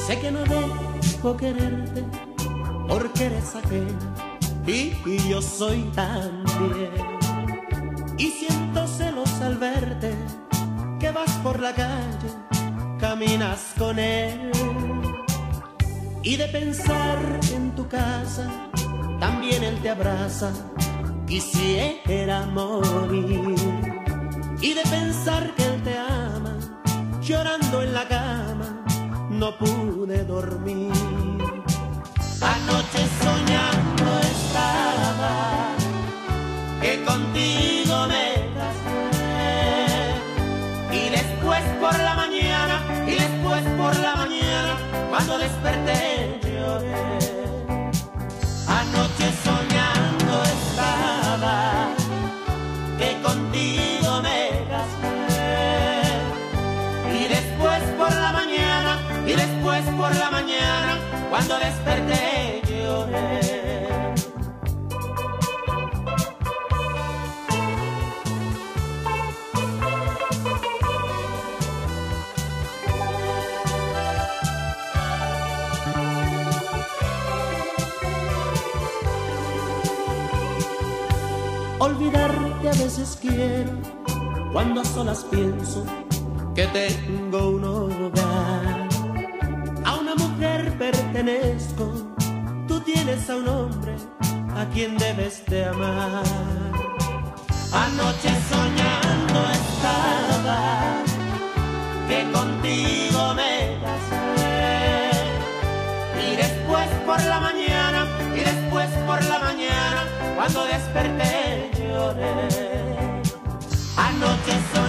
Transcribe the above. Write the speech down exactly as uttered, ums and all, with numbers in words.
Sé que no debo quererte porque eres ajena y, y yo soy también. Y siento celos al verte que vas por la calle, caminas con él. Y de pensar en tu casa, también él te abraza, quisiera morir. Y de pensar que él te ama, llorando en la cama, no pude dormir. Anoche soñando estaba que contigo me casé. Y después por la mañana, y después por la mañana, cuando desperté lloré. Anoche soñando estaba que contigo me casé. Y después por la mañana, y después por la mañana, cuando desperté lloré. Olvidarte a veces quiero, cuando a solas pienso que tengo un hogar. A una mujer pertenezco, tú tienes a un hombre a quien debes de amar. Anoche soñando estaba que contigo me casé. Y después por la mañana, y después por la mañana, cuando desperté lloré. Anoche soñando